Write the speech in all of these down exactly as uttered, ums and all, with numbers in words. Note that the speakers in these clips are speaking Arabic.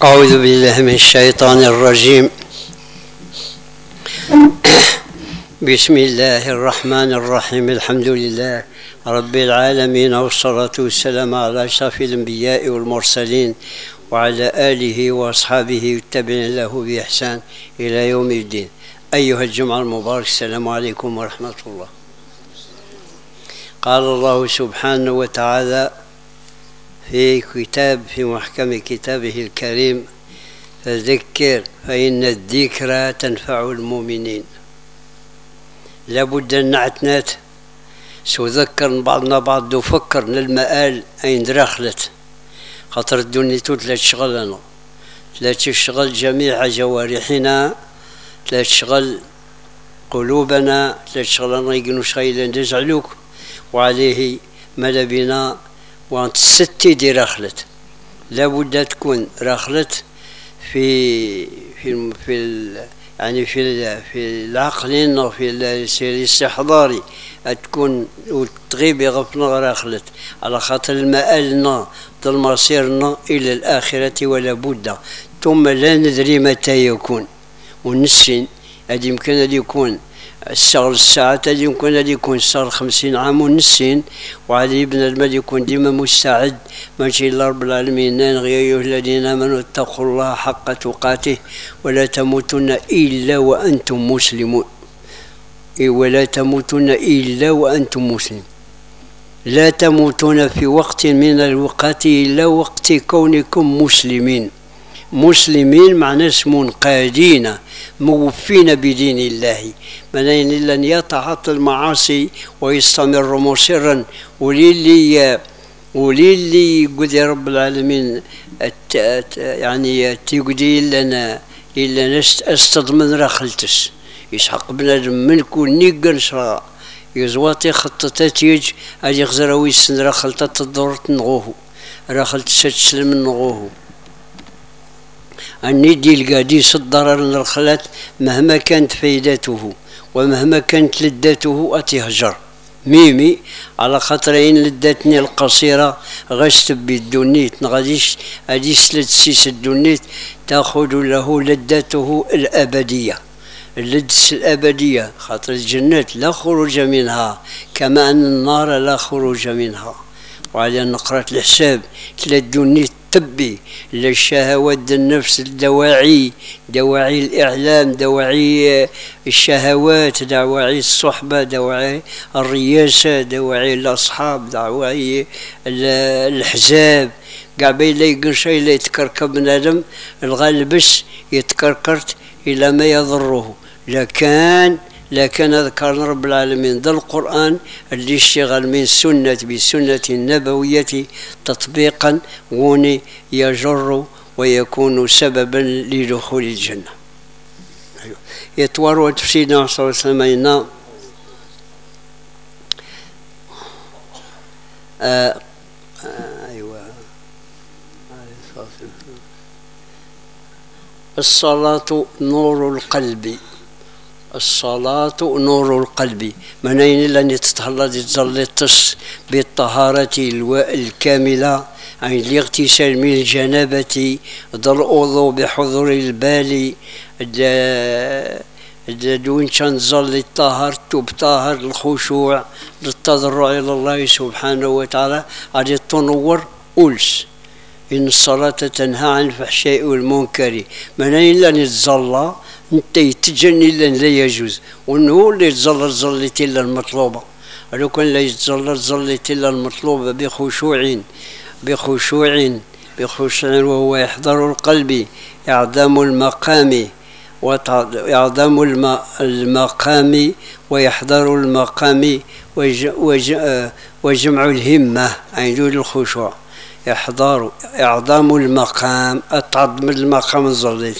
أعوذ بالله من الشيطان الرجيم. بسم الله الرحمن الرحيم. الحمد لله رب العالمين، والصلاة والسلام على أشرف الأنبياء والمرسلين وعلى آله وأصحابه والتابعين له بإحسان إلى يوم الدين. أيها الجمعة المبارك، السلام عليكم ورحمة الله. قال الله سبحانه وتعالى في كتاب في محكم كتابه الكريم: فذكر فإن الذكرى تنفع المؤمنين. لابد أن نعتنات سذكر بعضنا بعض وفكر للمآل أين دخلت، خاطر الدنيا ثلاث شغلنا، ثلاث شغل جميع جوارحنا، ثلاث شغل قلوبنا، ثلاث شغلنا يقنوا شغيلا نجعلوك وعليه ماذا بنا وانت ستي دي رخلت. لابد تكون رخلت في في في يعني في في العقل وفي الاستحضاري، تكون وتغيب يغفنا رخلت على خاطر المآلنا ضل مصيرنا إلى الآخرة ولا بد. ثم لا ندري متى يكون، ونسين هذه يمكن أن يكون الشغل الساعة، هذه يمكن أن يكون صار خمسين عام ونسين، وعلي بن المال يكون ديما مستعد. ماشي الله رب العالمين: يا أيها الذين آمنوا اتقوا الله حق تقاته ولا تموتن إلا وأنتم مسلمون. ولا تموتن إلا وأنتم مسلمون، لا تموتون في وقت من الوقت إلا وقت كونكم مسلمين. مسلمين معناه منقادين موفين بدين الله، معناه لن يتعاطى المعاصي ويستمر مصرا. وللي وللي يقول يا رب العالمين يعني تيقدي لنا إلا نست استضمن رخلتس يسحق بنادم من كل نيقن شرا يزواتي خطتات يج أجي خزراوي السن رخلتات الدور تنغوه رخلت ستسلم نغوه. الندي القاديس الضرر للخلات مهما كانت فايدته ومهما كانت لذته أتهجر ميمي على خاطرين لذاتني القصيرة غشت بالدنيت نغاديش أديس لدسيس الدنيت تأخذ له لذته الأبدية، اللذة الأبدية. خاطر الجنات لا خروج منها كما أن النار لا خروج منها. وعلى نقرأ الحساب تلا الدنيت تبي للشهوات النفس، الدواعي دواعي الإعلام، دواعي الشهوات، دواعي الصحبة، دواعي الرياسة، دواعي الأصحاب، دواعي الحزاب. قاع بين لا يقن شيء لا يتكركب بنادم الغالب بس يتكركرت إلى ما يضره. لكن لكن أذكر رب العالمين ذا القرآن اللي اشتغل من سنة بسنة النبوية تطبيقا وني يجر ويكون سببا لدخول الجنة. يتورط في سيدنا صلى الله عليه وسلم آه أيوة الصلاة نور القلب، الصلاة نور القلب. منين لن تتهلا تظل تص بالطهارة الكاملة عن الاغتسال من الجنابة، ضل الوضوء بحضور البال، دون كان ظل الطهر تبطهر الخشوع للتضرع إلى الله سبحانه وتعالى. غادي تنور أولس إن الصلاة تنهى عن الفحشاء والمنكر. منين لن تظل انت يتجني لن لا يجوز، وانه اللي يتظلل ظلت الا المطلوبه. لو كان لا يتظلل ظلت الا المطلوبه بخشوع بخشوع بخشوع وهو يحضر القلب، اعظم المقام وإعظام المقام ويحضر المقام وجمع الهمة عند الخشوع. يحضر إعظام المقام أتعظم المقام الظليل.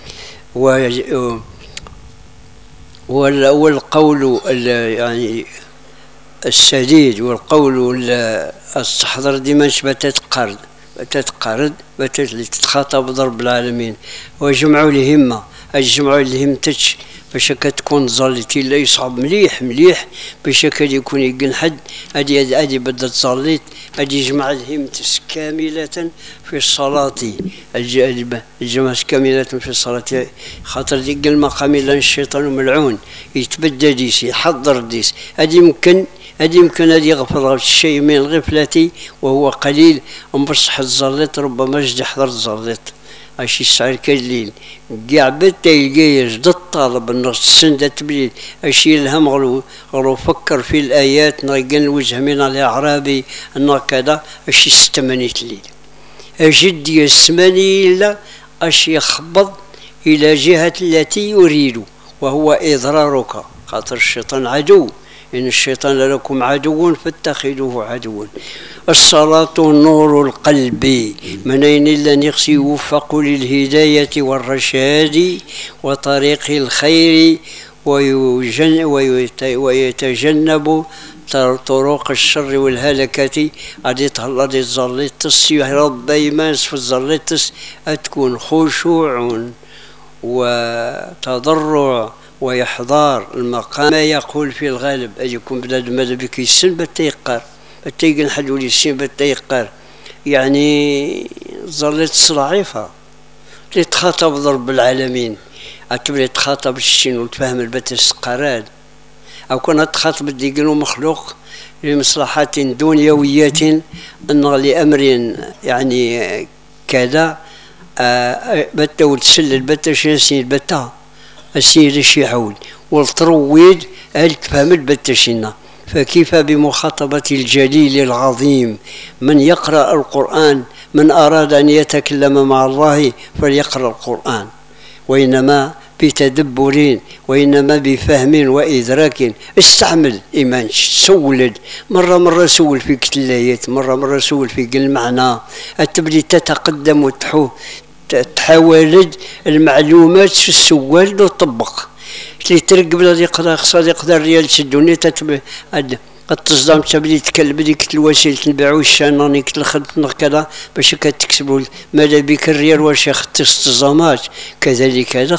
والقول يعني السديد والقول الصحضر ديما بتتقرد بتتقرد بتتخاطب ضرب العالمين. وجمع الهمة الجمع الهمتش باش كتكون ظليتي لا يصعب مليح مليح باش كان يكون يقن حد هادي هادي بدات تصليت هادي يجمع الهمتس كاملة في الصلاة الجماعة كاملة في الصلاة خاطر ديك المقام إلا الشيطان ملعون يتبدى ديس يحضر ديس هادي يمكن هادي يمكن هادي يغفر الشيء من الغفلة وهو قليل ومبصح الزليت ربما جدي حضر الزليت اشي السعر كالليل كاع بدا يلقى جد الطالب النص السندة تبليل اشي الهم غلو غلو فكر في الايات نلقى الوجه من الاعرابي ان كذا اشي استمنيت الليل اجد يسمني الا اشي يخبض الى جهة التي يريد وهو اضرارك خاطر الشيطان عدو إن الشيطان لكم عدو فاتخذوه عدوا الصلاة نور القلب من أين إلا نقصي يوفق للهداية والرشاد وطريق الخير ويجن ويتجنب طرق الشر والهلكة غادي تهلا دي الزليتس رب يماس في الزليتس أتكون خشوع وتضرع ويحضر المقام ما يقول في الغالب أجيكم بلاد ماذا بك يسن بتيقر بتيقن حد ولي السن بتيقر يعني ظلت ضعيفة تخاطب ضرب العالمين أتبري تخاطب الشين وتفهم البتس قراد أو كنا تخاطب الديقن مخلوق لمصلحة دنيوية أن لأمر يعني كذا بتا وتسلل بتا شنسين بتا السيد الشيعون والترويد هل تفهم البتشنا فكيف بمخاطبة الجليل العظيم من يقرأ القرآن من أراد أن يتكلم مع الله فليقرأ القرآن وإنما بتدبر وإنما بفهم وإدراك استعمل إيمان سولد مرة مرة سول في كتلايات مرة مرة سول في المعنى التبدي تتقدم وتحو تحاول المعلومات في السوال وتطبق اللي ترقب بلا يقدر خصها يقدر ريال تشدوني تتبع قد تصدم تبدي تكلم ديك الوسيله نبيعو الشاناني كتلخد كذا باش كتكسبوا ماذا بك الريال واش يخت التصامات كذلك هذا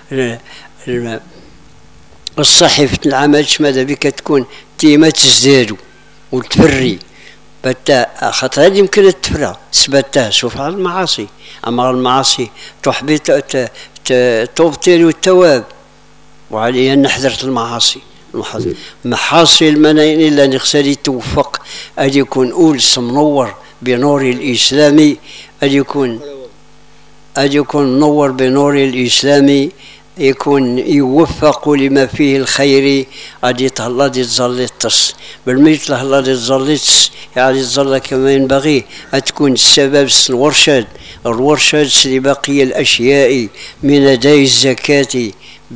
الصحيفة العمل ماذا بك تكون ديما تزدادو وتفري بتا خاطر هذه يمكن التفرى سبتها شوف على المعاصي اما المعاصي تحبي تبطل والتواب وعلي ان حذرت المعاصي محاصي المناين الا نخسري توفق ان يكون أولس منور بنور الاسلام ان يكون ان يكون منور بنور الاسلام يكون يوفق لما فيه الخير غادي تهلا دي تزليطس بالميت تهلا دي تزليطس يعني تزلى كما ينبغي تكون السبب الورشاد الورشاد لبقية الأشياء من أداء الزكاة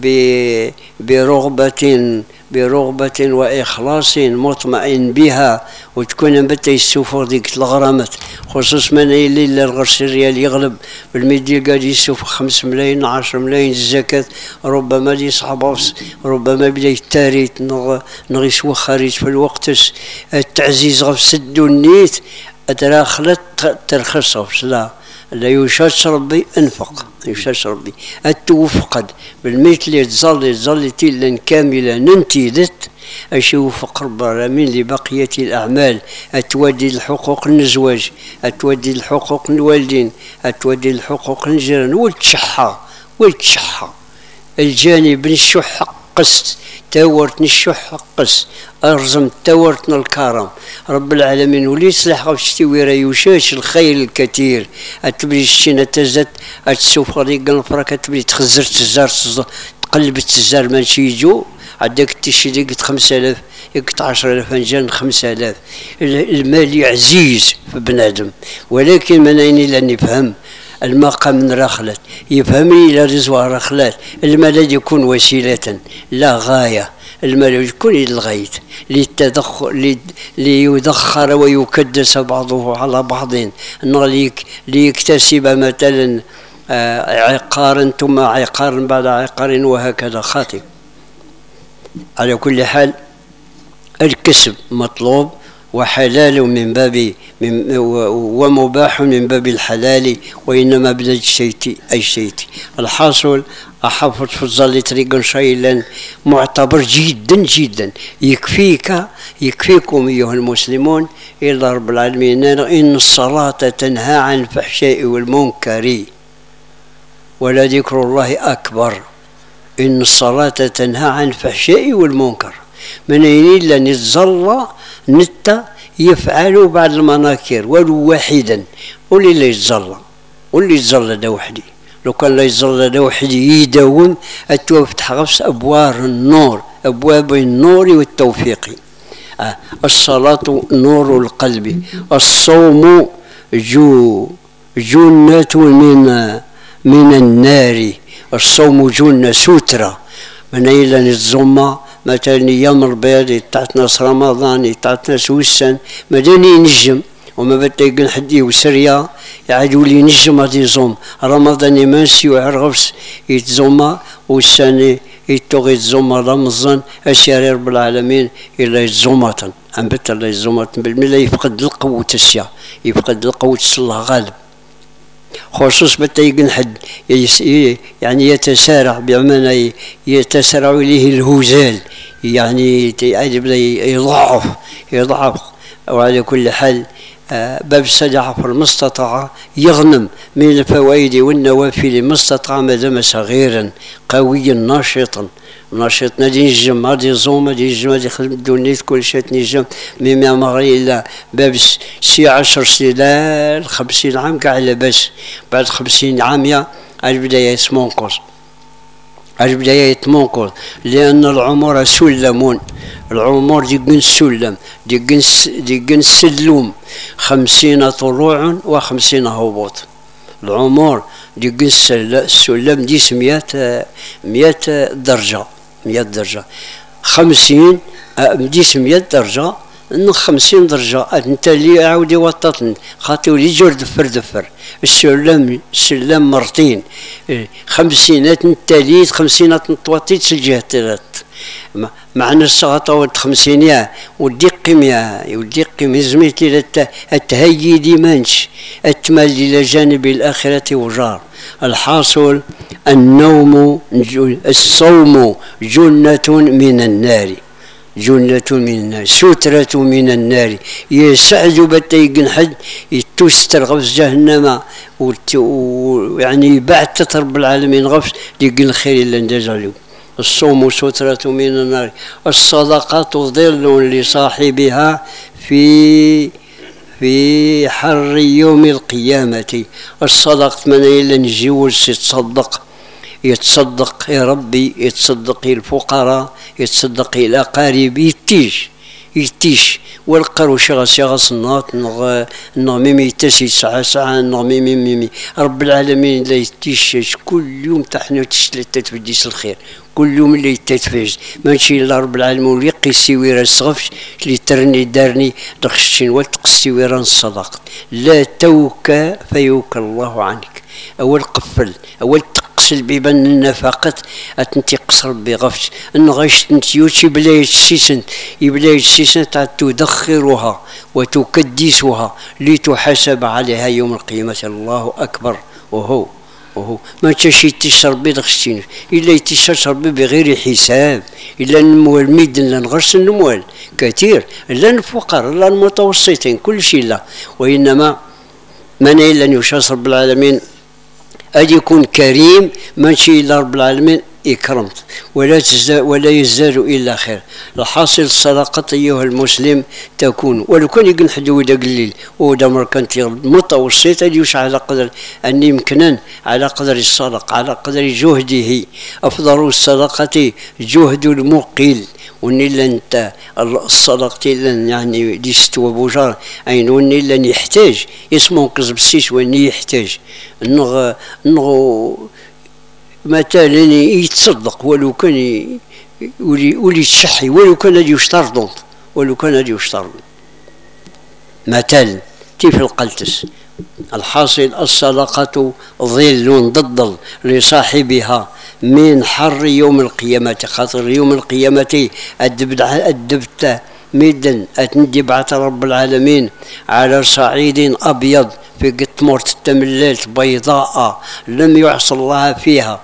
برغبة برغبة وإخلاص مطمئن بها وتكون بتا يسوفر ديك الغرامات خصوص من اللي الغرس الريال يغلب بالميدي قاعد يسوف خمس ملايين عشر ملايين الزكاة ربما دي صحاب ربما بدا يتاريت نغي سوا خارج في الوقت التعزيز غف سدو النيت أتراخلت ترخص لا لا يشاش ربي انفق يشاش ربي التوفقد بالمثل تظل ظلتي لن كاملة ننتيذت أشوف رب العالمين لبقية الأعمال أتودي الحقوق الزواج أتودي الحقوق الوالدين أتودي الحقوق الجيران والتشحة والتشحة الجانب الشح قست تاورتني الشح قس أرزم تاورتنا الكرم رب العالمين ولي يصلح غفشتي ويرا يوشاش الخير الكثير أتبري الشينة تزت أتسوف غاديك الفراك أتبري تخزر تزار تقلب التزار ماشي يجو عندك تشي ديك خمسة آلاف يقط عشرة آلاف فنجان خمسة آلاف المال عزيز في بنادم ولكن من أين إلا نفهم المقام من رخلت يفهمني إلى رزوة رخلات المال يكون وسيلة لا غاية المال يكون للغاية للتدخل ليدخر ويكدس بعضه على بعض ليكتسب مثلا عقارا ثم عقار بعد عقار وهكذا خاطئ على كل حال الكسب مطلوب وحلال من باب من ومباح من باب الحلال، وإنما بدا الشيء أي شيء. الحاصل أحافظ في الظل طريقا شيئا معتبر جدا جدا. يكفيك يكفيكم أيها المسلمون إلى رب العالمين إن الصلاة تنهى عن الفحشاء والمنكر ولذكر الله أكبر. إن الصلاة تنهى عن الفحشاء والمنكر، من إلا نتظل نتا يفعل بعض المناكر ولو واحدا. واللي لا يتظل واللي يتظل دا وحدي، لو كان لا يتظل دا وحدي يداوم التوفتح غفص أبواب النور، أبواب النور والتوفيق. آه. الصلاة نور القلب، الصوم جو جنة من من النار. الصوم جنة سترة من إلا نتظم مثلا أيام البيض تاعت ناس رمضان تاعت ناس وسن مداني نجم وما بتلاقي حد وسريا يعاد يولي نجم غادي يزوم رمضان يمانسي وعرغفس يتزوم والسنة يتوغي يتزوم رمضان أسير رب العالمين إلا يتزومة أنبت الله يتزومة بالملا يفقد القوة السيا يفقد القوة الصلاة غالب خصوص بتلاقي حد يعني يتسارع بمعنى يتسارع إليه الهزال يعني يبدا يضعف يضعف. وعلى كل حال باب الصدقة في المستطاع يغنم من الفوائد والنوافل ما استطاع ما دام صغيرا قويا ناشطا ناشط نادي نجم غادي يزوم غادي ينجم غادي يخدم الدنيا كل شيء تنجم مما مغري الا باب سي عشر سنين خمسين عام كاع لاباس. بعد خمسين عام يا البداية يتمنقص البداية يتمنقص لأن العمر سلمون. العمر ديقن السلم ديقن ديقن السلوم خمسين طلوع وخمسين هبوط. العمر ديقن السلم ديس مئة مئة درجة مئة درجة خمسين ديس مئة درجة ان خمسين درجة انت اللي عاودي وططن خاطي ولي جور دفر دفر السلم السلم مرتين خمسينات نتاليت خمسينات نتوطيت سجهة ثلاث معنى السغطة خمسينية ودي قيمية ودي قيمية زميتي التهيي دي منش التمال إلى جانب الآخرة وجار. الحاصل النوم الصوم جنة من النار جنة من النار سترة من النار. يسعد بتيقن حد يتوستر غفز جهنم ويعني بعد ترب العالمين غفز يقن الخير اللي ندجالو. الصوم سترة من النار. الصدقة ظل لصاحبها في في حر يوم القيامة. الصدقة من إلا نجيو يتصدق يتصدق يا ربي يتصدق الفقراء يتصدق الأقارب يتيش يتيش والقرو شغل شغل صنات نغ نغ ميمي يتسي ساعة ساعة نغ ميمي ميمي رب العالمين لا يتيش كل يوم تحنو تشتلتت في ديس الخير كل يوم اللي يتفاجئ ماشي الا رب العالمين اللي يقيسي ويرا الصغفش اللي ترني دارني دخشين وتقسي ويرا الصدق. لا توكى فيوكى الله عنك. اول قفل اول تقسل بيبان النفقة اتنتي قصر بغفش ان غايش تنتيوتشي بلاية السيسن يبلاية السيسن تعد تدخرها وتكدسها لتحاسب عليها يوم القيامة. الله اكبر. وهو وهو ما تشي تشرب بيدخشين الا يتشرب بغير حساب الا نمو الميد لا نغرس النموال كثير لا الفقراء لا المتوسطين كل شيء لا. وانما من الا يشاصر بالعالمين أن يكون كريم ماشي إلا رب العالمين إكرمت ولا ولا يزداد إلا خير. الحاصل الصدقة أيها المسلم تكون ولو كان يقول حد ودا قليل ودا مركنتي متوسطة يوش على قدر أن يمكنن على قدر الصدقة على قدر جهده. أفضل الصدقة جهد المقيل ونيلا انت الصدقة يعني ديست وبوجار أين ونيلا يحتاج يسمون قصب السيس واني يحتاج نغ نغ مثلا يتصدق ولو كان ولي ولي تشحي ولو كان هذا يشترط ولو كان هذا يشترط مثلا كيف القلتس. الحاصل الصدقة ظل ضد لصاحبها من حر يوم القيامة. خاطر يوم القيامة الدبت ميدا أتندي بعث رب العالمين على صعيد أبيض في قطمورة التملات بيضاء لم يعص الله فيها.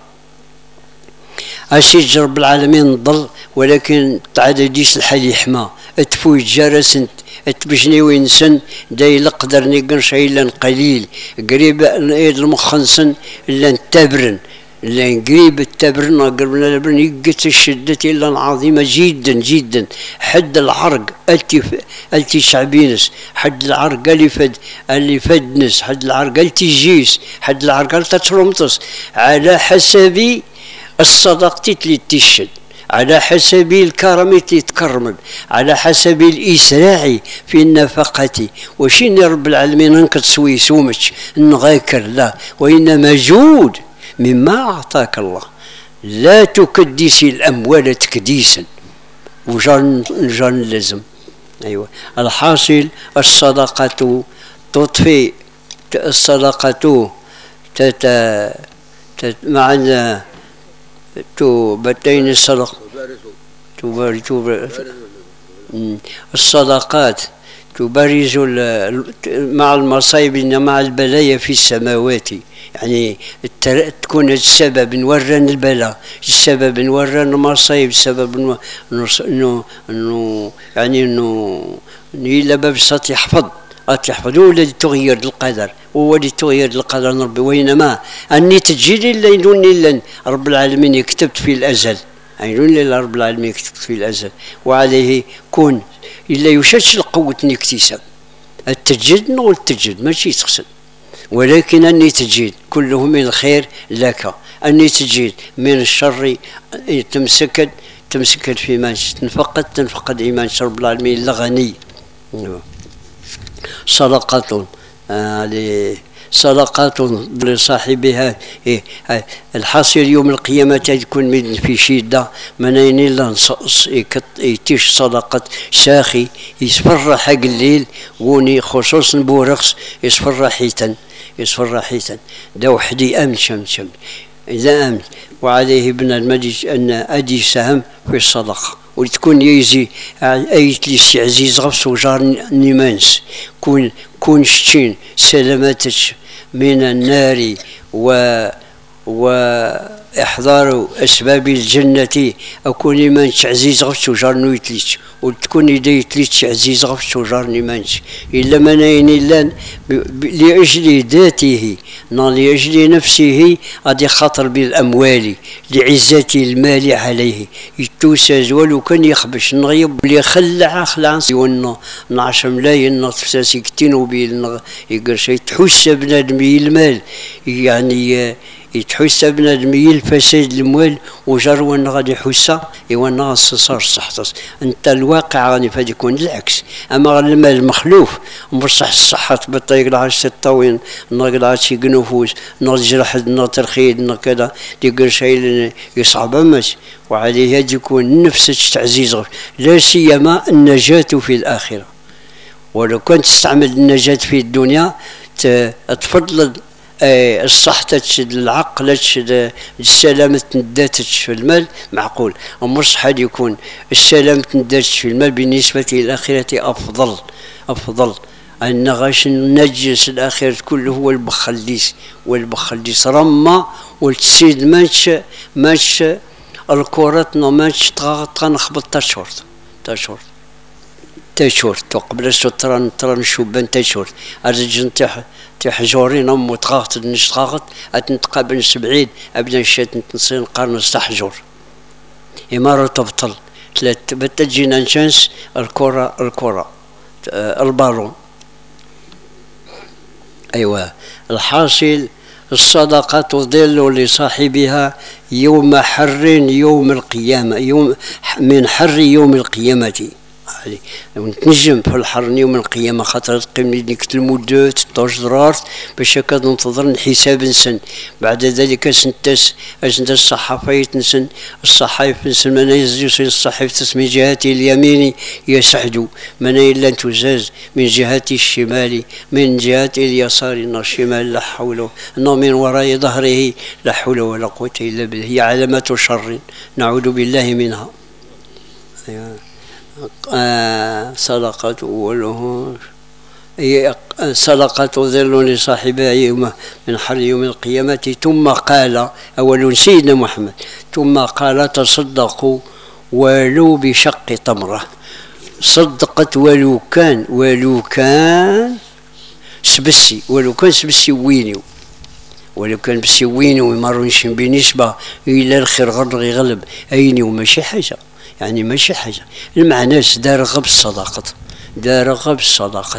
أشي رب العالمين ضل ولكن تعاد ديس الحال يحمى اتفوي جارسنت اتبجني وينسن داي لقدر نيقنش إلا قليل قريب المخنسن إلا نتابرن إلا قريب التابرن قربنا لبرن يقت الشدة إلا عظيمة جدا جدا. حد العرق التي التي شعبينس حد العرق اللي فد اللي فدنس حد العرق التي جيس حد العرق التي ترمطس على حسب الصدقة اللي تشد على حسب الكرم اللي تكرمل على حسب الإسراع في النفقة. وشين رب العالمين انك تسوي سومش نغاكر لا وإنما جود مما أعطاك الله لا تكدس الأموال تكديسا وجان جان لازم. أيوة الحاصل الصدقة تطفي الصدقة تت معنى تو بتين الصدق تبارز الصدقات تبارز مع المصايب مع البلايا في السماوات. يعني تكون السبب نورن البلاء السبب نورن المصايب السبب انه انه يعني انه إلا باب السطح يحفظ أتحفظ هو الذي تغير القدر هو الذي تغير القدر ربي. وينما أني تجري إلا يدون إلا رب العالمين يكتبت في الأزل يدون إلا رب العالمين يكتبت في الأزل. وعليه كون إلا يشدش القوة نكتسب التجد نقول التجد ماشي تقصد ولكن أني تجد كله من الخير لك أني تجد من الشر تمسكت تمسكت في ما تنفقد تنفقد إيمان رب العالمين لغني. صدقة آه صدقات لصاحبها إيه الحاصل يوم القيامة تكون في شدة منين إلا يتيش صدقة ساخي يصفر حق الليل وني خصوصا بورقس يصفر حيتا يصفر حيتا دا وحدي أمن شم شم إذا أمن. وعليه ابن المجلس أن أدي سهم في الصدقة وتكون يجي أيت لي عزيز غفص وجار نيمانس كون كون شتين سلامتك من النار و وإحضار أسباب الجنة أكون نيمانس عزيز غفص وجار نويتليش وتكون يديتليش عزيز غفص وجار نيمانس إلا منين إلا لأجل ذاته لأجل نفسه أدي خطر بالأموال لعزة المال عليه يتوسز ولو كان يخبش نغيب اللي خلع خلع ون نعش ملايين نطفساسي كتين وبيل يقرش يتحس بنادمي المال يعني يتحس بنادمي الفساد الموال وجر وانا غادي يحسا وانا صار صحتس انت الواقع غادي فادي يكون العكس. اما المال المخلوف بصح الصحة بالطريق العاش الطوين نقل عاد شي نفوس نجرح نترخيد كذا يقول شيء يصعب مش. وعليه يكون نفسك تعزيز لا سيما النجاة في الآخرة. ولو كنت تستعمل النجاة في الدنيا تفضل الصحة العقل السلامة نداتك في المال معقول. أما الصحة يكون السلامة نداتك في المال بالنسبة للآخرة أفضل أفضل. أن غاش نجس الآخرة كله هو البخليس والبخليس رمى والتسيد ماتش ماتش الكرات ماتش تنخبط تشورت تشورت تشورت قبل ستران تران شوبان تشورت أرجن تح تحجورين أم تغاغت نشتغاغت أتنتقابل سبعين أبدا نشات نتنصين قرن استحجور إمارة تبطل ثلاث بتجينا نشانس الكرة الكرة البالون. أيوة الحاصل الصدقة تظل لصاحبها يوم حر يوم القيامة يوم من حر يوم القيامة. نتنجم في الحر يوم القيامة خاطر تقيم ديك المدة ستاش درار باش هكا ننتظر الحساب نسن. بعد ذلك سنتس أجند الصحافة نسن الصحائف نسن من يزيوس الصحيف تسمي جهة اليمين يسعد من إلا تزاز من جهة الشمال من جهة اليسار الشمال لا حول من وراء ظهره لا حول ولا قوة إلا بالله هي علامة شر نعوذ بالله منها. آه صدقة أوله صدقة ظل لصاحبها يوم من حر يوم القيامة. ثم قال أول سيدنا محمد ثم قال تصدقوا ولو بشق تمرة. صدقت ولو كان ولو كان سبسي ولو كان سبسي وينيو ولو كان بسي وينيو ويمرونش بنسبة إلى الخير غير يغلب أيني وماشي حاجة يعني ماشي حاجة المعنى دار غب الصداقة دار غب الصداقة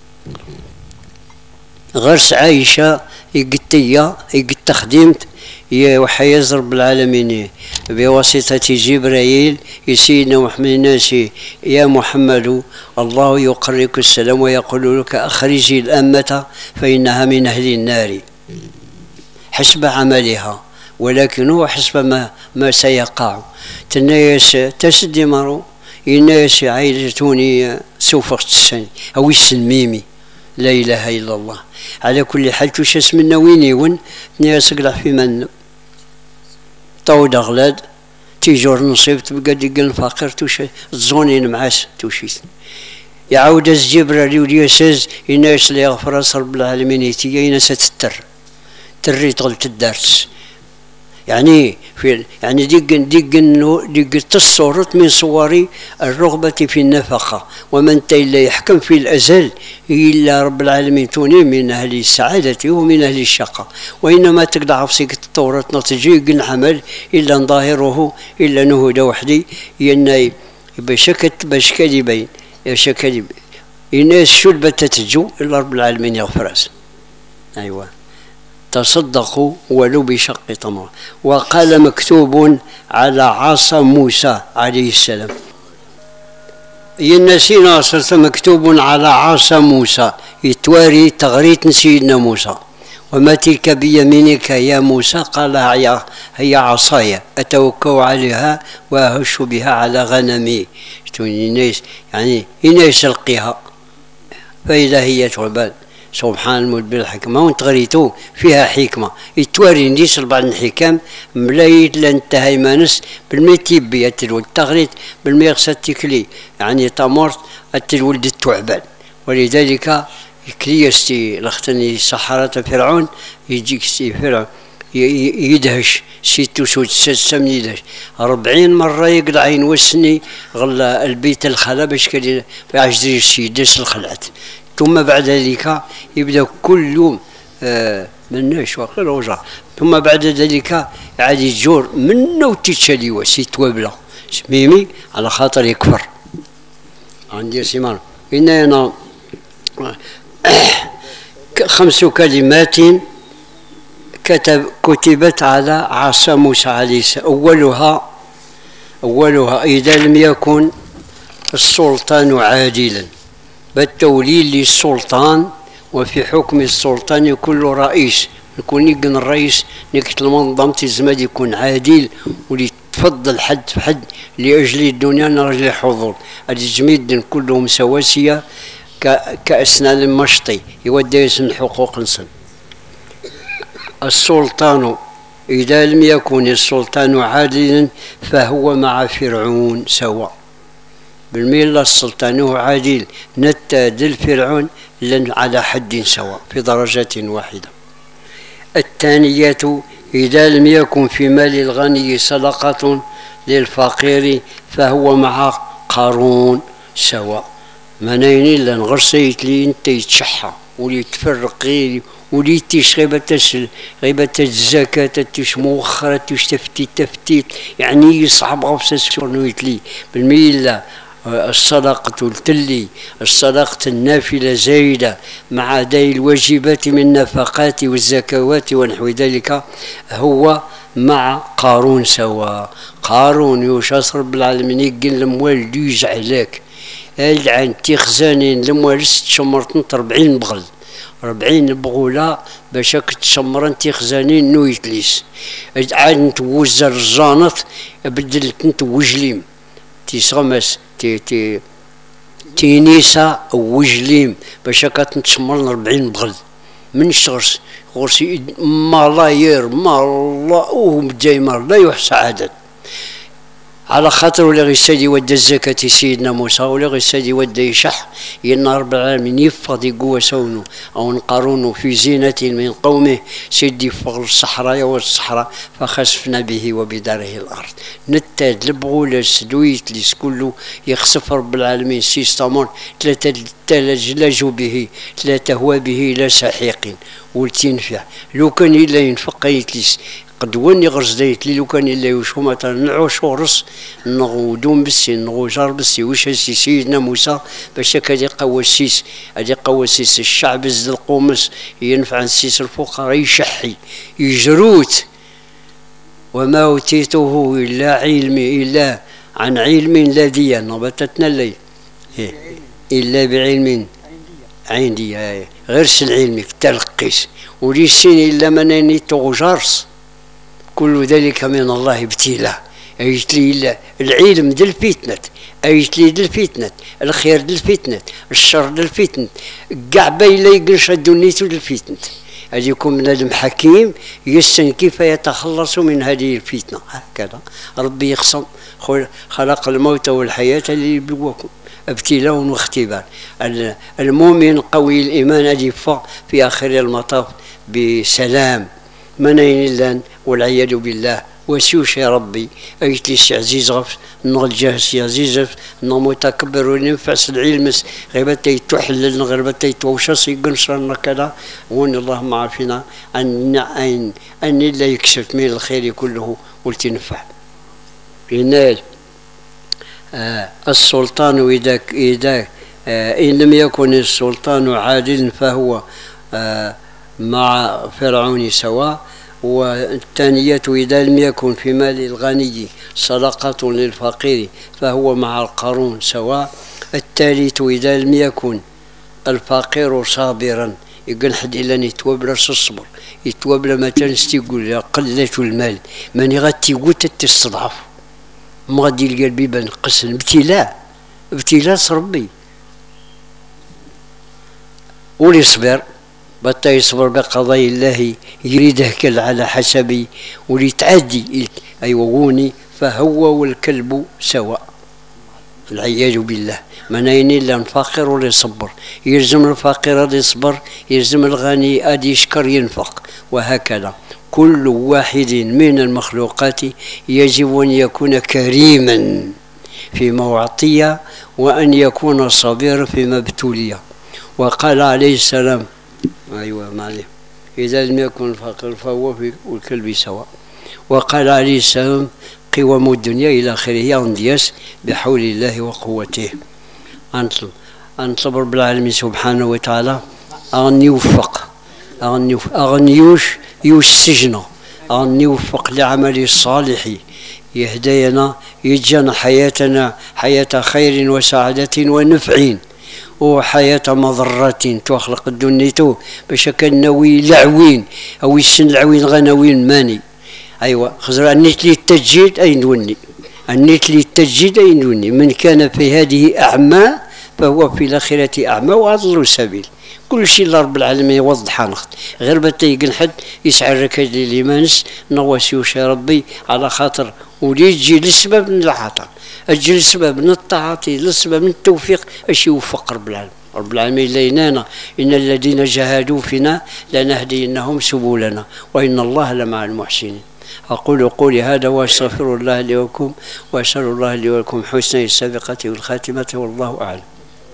غرس عايشة يقتيا يقت خدمت وحيز رب العالمين بواسطة جبرائيل سيدنا محمد الناسي يا محمد الله يقرئك السلام ويقول لك أخرجي الأمة فإنها من أهل النار حسب عملها ولكن هو حسب ما, ما سيقع تنايس تسدي مرو الناس عائلتوني سوف تسني أو السنميمي لا إله إلا الله. على كل حال توش اسمنا وينيون ناس قلع في من طود أغلاد تيجور نصيب تبقى ديق الفقير توش الزونين معاس توشيت يعود الجبرة وليساز الناس اللي يغفر رب العالمين يتيا ناس تتر تري طلت الدرس يعني في يعني دق دق انه دق الصورة من صور الرغبة في النفقة ومن إلا يحكم في الأزل إلا رب العالمين توني من أهل السعادة ومن أهل الشقاء وإنما تقدر عفسك التوراة نتجي قل عمل إلا ظاهره إلا نهود وحدي ين بشكت بشكل بين شكل الناس شلبة تتجو إلا رب العالمين يغفر. أيوة تصدقوا ولو بشق تمر. وقال مكتوب على عصا موسى عليه السلام ينسينا صرت مكتوب على عصا موسى يتواري تغريت سيدنا موسى وما تلك بيمينك يا موسى قال هي, هي عصايا أتوكأ عليها وأهش بها على غنمي يعني الناس يلقيها فإذا هي ثعبان سبحان المدبر الحكمة وانت غريتو فيها حكمة يتواري نديس بعض الحكام ملايت لانتهي مانس بالميتيبي التلولد تغريت بالميغسة تكلي يعني تمرت التلولد التعبان ولذلك كليستي لختني سحرة فرعون يجيك سي فرعون يدهش ست وسود سم يدهش أربعين مرة يقلع ينوسني غلا البيت الخلا باش كان عجزي السيدس الخلعت ثم بعد ذلك يبدأ كل يوم آه مناش وقيل وجع ثم بعد ذلك عاد يجور منه وتتشالي وسيت وبلا سميمي على خاطر يكفر عندي سيمان إن أنا خمس كلمات كتب كتبت على عصا موسى عليه السلام أولها أولها إذا لم يكن السلطان عادلا بالتوليل للسلطان وفي حكم السلطان كل رئيس يكون يقن الرئيس نكت المنظمة الزماد يكون عادل وليتفضل حد في حد لأجل الدنيا نرجع الحضور الجميد كلهم سواسية كأسنان المشطي يودي اسم الحقوق نصن. السلطان إذا لم يكن السلطان عادلا فهو مع فرعون سواء بالميل السلطان هو عادل نتادل فرعون لن على حد سواء في درجة واحدة. الثانية إذا لم يكن في مال الغني صدقة للفقير فهو مع قارون سواء منين إلا نغرسيت لي انت يتشحى ولي تفرقي ولي تيش غيبة غيبة الزكاة تيش مؤخرة تيش تفتيت تفتيت يعني يصعب غفصة سورنويت لي بالميل الصدقة التلي الصدقة النافلة زايدة مع أداء الواجبات من النفقات والزكوات ونحو ذلك هو مع قارون سواء. قارون يوشاس رب العالمين يقل الأموال ديج عليك العن تخزانين الأموال تشمرت أربعين بغل أربعين بغولة باش تشمرن تخزانين نويتليس عاد نتوزر الزانط بدلت نتوجليم تيسغمس تي تي تينيسا وجليم باش كتنتشمرن أربعين بغل من شغرس غرسي ما لا ير ما الله وهم جايمر لا يحصى عدد على خاطر ولا غيسادي ود الزكاة سيدنا موسى ولا غيسادي ود يشح ينا رب العالمين يفض قوة سونو أو نقارونه في زينة من قومه سيدي فوق الصحراء والصحراء فخسفنا به وبداره الأرض نتاد البغولة سدويت ليس كله يخسف رب العالمين سيستامون ثلاثة تلجلجوا به لا تهوى به لا سحيق ولتنفع لو كان إلا ينفق يتليس قد وني غرز دايت لي لو كان الا يوشو مثلا نعوش ورس نغو دوم بسي نغو جار بسي وش هسي سيدنا موسى باش هكا قوى السيس هادي قوى السيس الشعب زد القومس ينفع السيس الفقراء يشحي يجروت وما اوتيته الا علمي الا عن علم لدي نبتتنا لي إيه. الا بعلم عندي غير العلم تلقيس وليسين الا مناني تغجرس كل ذلك من الله ابتلاء ايت لي العلم ديال الفتنة ايت لي ديال الفتنة الخير ديال الفتنة الشر ديال الفتنة كاع باين لا يقنش دنيتو ديال الفتنة هذا يكون بنادم حكيم يسن كيف يتخلص من هذه الفتنة هكذا ربي يقسم خلق الموت والحياة ليبلوكم ابتلاء واختبار المؤمن قوي الإيمان أجف في آخر المطاف بسلام منين اللان والعياذ بالله وسوش يا ربي ايتليس عزيز غف نغ الجهس يا عزيز نغ متكبر وننفعس العلمس غيبتي تحلل غيبتي توشص يقنصرنا كذا ون اللهم عافنا ان ان ان لا يكشف من الخير كله ولتنفع ينال آه السلطان اذا اذا آه ان لم يكن السلطان عادل فهو آه مع فرعون سواء والثانية إذا لم يكن في مال الغني صدقة للفقير فهو مع القارون سواء الثالث إذا لم يكن الفقير صابرا يقول حد إلا يتوب الصبر يتوب ما تنس تقول قلة المال من يغتي قوت تستضعف ما غادي يلقى البيبان بنقص ابتلاء ابتلاء ربي وليصبر بطا يصبر بقضاء الله يريده كل على حسبي وليتعدي أيووني فهو والكلب سواء العياذ بالله منين إلا الفقير ولا يصبر يلزم الفقير هذا يصبر يلزم الغني هذا يشكر ينفق وهكذا كل واحد من المخلوقات يجب أن يكون كريما فيما أعطي وأن يكون صبيرا فيما ابتلي وقال عليه السلام أيوة معلم إذا لم يكن الفقير فهو في والكلب سواء وقال عليه السلام قوام الدنيا إلى آخره أندياس بحول الله وقوته أنطلب أنطلب رب العالمين سبحانه وتعالى أن يوفق أن يوش يسجن أن يوفق لعمل الصالح يهدينا يجعل حياتنا حياة خير وسعادة ونفع وحياة مضرة تخلق الدنيا باش كان ناوي لعوين أو يسن العوين غناوين ماني أيوة خزر النيت لي التجديد أي نوني النيت لي التجديد أي نوني من كان في هذه أعمى فهو في الآخرة أعمى وأضل سبيل كل شيء لرب العالمين يوضح نخت غير بتيقن حد يسعى الركاز للإيمانس نواسيوش يا ربي على خاطر وليجي لسبب من العطاء أجي لسبب من التعاطي لسبب من التوفيق أشي يوفق رب العالمين رب العالمين لينانا إن الذين جاهدوا فينا لنهدينهم سبلنا وإن الله لمع المحسنين أقول قولي هذا وأستغفر الله لي ولكم وأسأل الله لي ولكم حسن السابقة والخاتمة والله أعلم.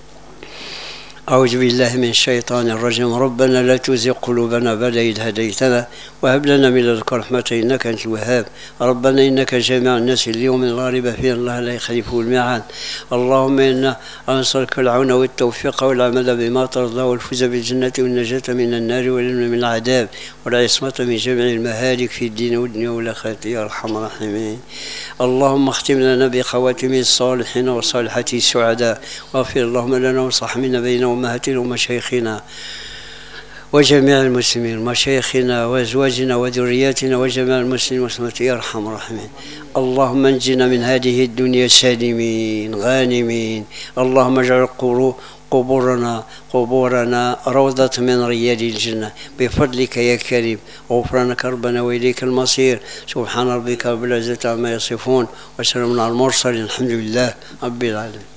أعوذ بالله من الشيطان الرجيم. ربنا لا تزغ قلوبنا بعد إذ هديتنا وهب لنا من لدنك رحمة إنك أنت الوهاب. ربنا إنك جامع الناس اليوم لا ريب فيه الله لا يخلف الميعاد. اللهم إنا أنصرك العون والتوفيق والعمل بما ترضى والفوز بالجنة والنجاة من النار والأمن من العذاب والعصمة من جميع المهالك في الدين والدنيا والآخرة يا أرحم الراحمين. اللهم اختم لنا بخواتم الصالحين وصالحات السعداء واغفر اللهم لنا وصحبنا بين أمهاتنا ومشايخنا وجميع المسلمين مشايخنا وأزواجنا وذرياتنا وجميع المسلمين والمسلمات يا أرحم الراحمين. اللهم انجنا من هذه الدنيا سالمين غانمين. اللهم اجعل قبورنا قبورنا روضة من رياض الجنة بفضلك يا كريم. غفرانك ربنا وإليك المصير. سبحان ربك رب العزة عما يصفون وسلام على المرسلين الحمد لله رب العالمين.